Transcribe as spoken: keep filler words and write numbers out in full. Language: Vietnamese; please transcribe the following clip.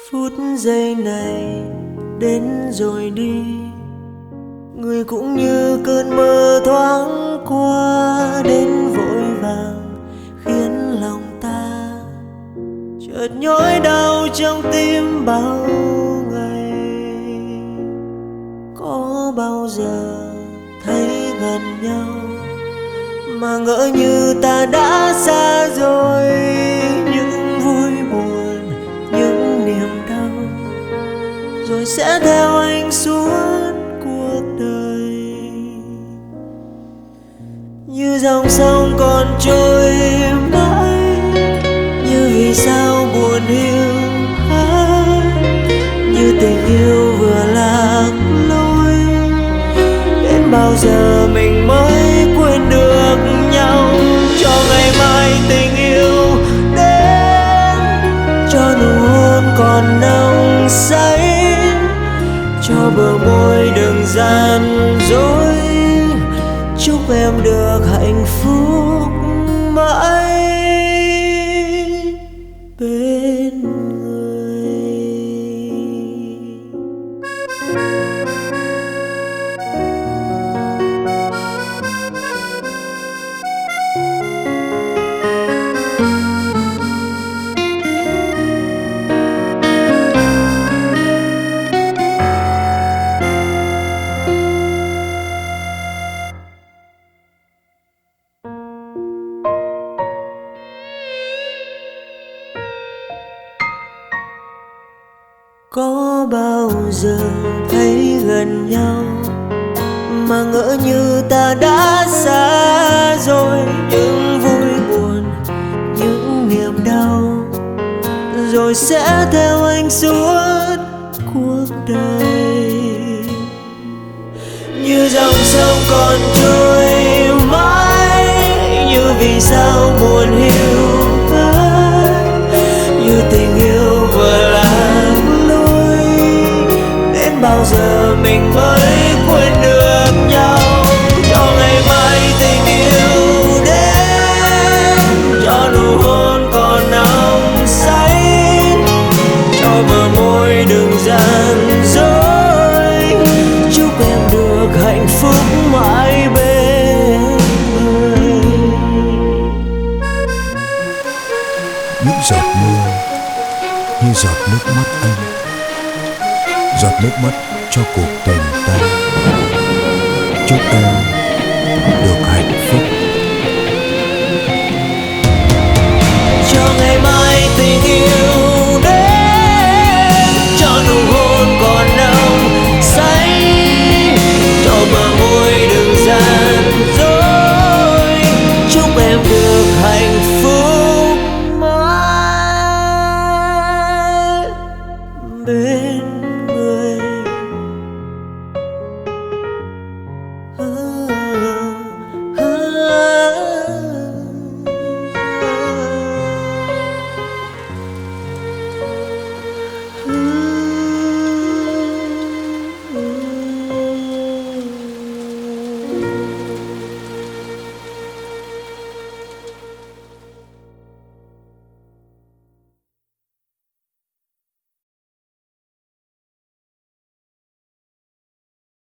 Phút giây này đến rồi đi, người cũng như cơn mơ thoáng qua, đến vội vàng khiến lòng ta chợt nhói đau trong tim bao ngày. Có bao giờ thấy gần nhau mà ngỡ như ta đã xa rồi, những vui buồn, những niềm đau rồi sẽ theo anh suốt cuộc đời. Như dòng sông còn trôi mãi, như vì sao buồn hiu hắt, như tình yêu vừa lạc lối. Đến bao giờ mình mới quên được nhau, cho ngày mai tình yêu đến, cho nụ hôn còn nồng say, cho bờ môi đừng gian dối. Chúc em được hạnh phúc mãi bên người. Có bao giờ thấy gần nhau mà ngỡ như ta đã xa rồi, những vui buồn, những niềm đau rồi sẽ theo anh suốt cuộc đời. Như dòng sông còn trôi mãi, như vì sao buồn hiu hắt, như tình yêu vừa lạc lối. Đến bao giờ mình mới quên được nhau, cho ngày mai tình yêu đến, cho nụ hôn còn nồng say, cho bờ môi đừng gian dối. Chúc em được hạnh phúc mãi bên người. Những giọt mưa như giọt nước mắt anh, giọt nước mắt cho cuộc tình ta. Chúc em được hạnh